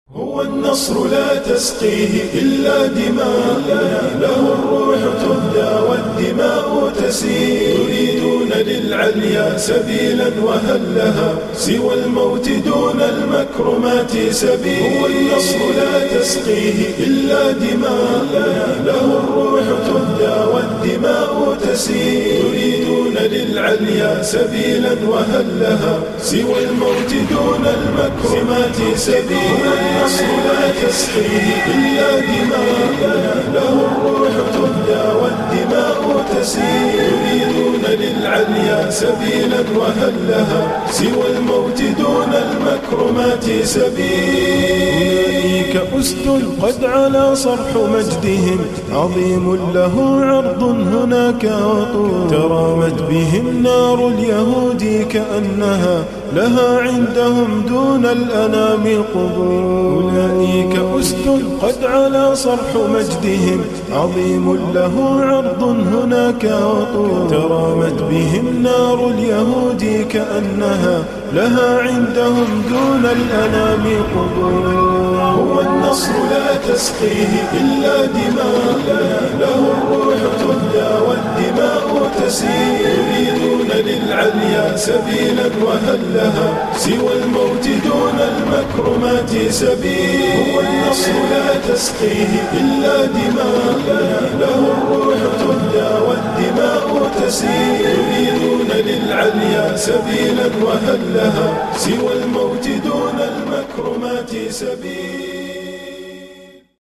هو النصر لا تسقيه إلا دماء، له الروح تهدى والدماء تسيل. يريدون للعليا سبيلا وهل لها سوى الموت دون المكرمات سبيل. هو النصر لا تسقيه إلا دماء، له الروح تهدى والدماء تسيل. يريدون للعليا سبيلا وهل لها سوى الموت دون المكرمات سبيل. النصر لا تسقيه إلا دماء، له الروح تهدى والدماء تسيل. يريدون للعليا سبيلا وهل لها سوى الموت دون المكرمات سبيل. أولئك أسد قد علا صرح مجدهم، عظيم له عرض هناك وطول. ترامت بهم نار اليهود كأنها لها عندهم دون الأنام قبول. أولئك أسد قد علا صرح مجدهم، عظيم له عرض هناك وطول. ترامت بهم نار اليهود كأنها لها عندهم دون الأنام قبول. هو النصر لا تسقيه إلا دماء، له الروح تهدى والدماء تسيل. يريدون للعليا سبيلا وهل لها سوى الموت دون المكرمات سبيل. هو النصر لا تسقيه إلا دماء، له الروح تهدى والدماء تسيل. يريدون للعليا سبيلا وهل لها سوى الموت دون المكرمات سبيل.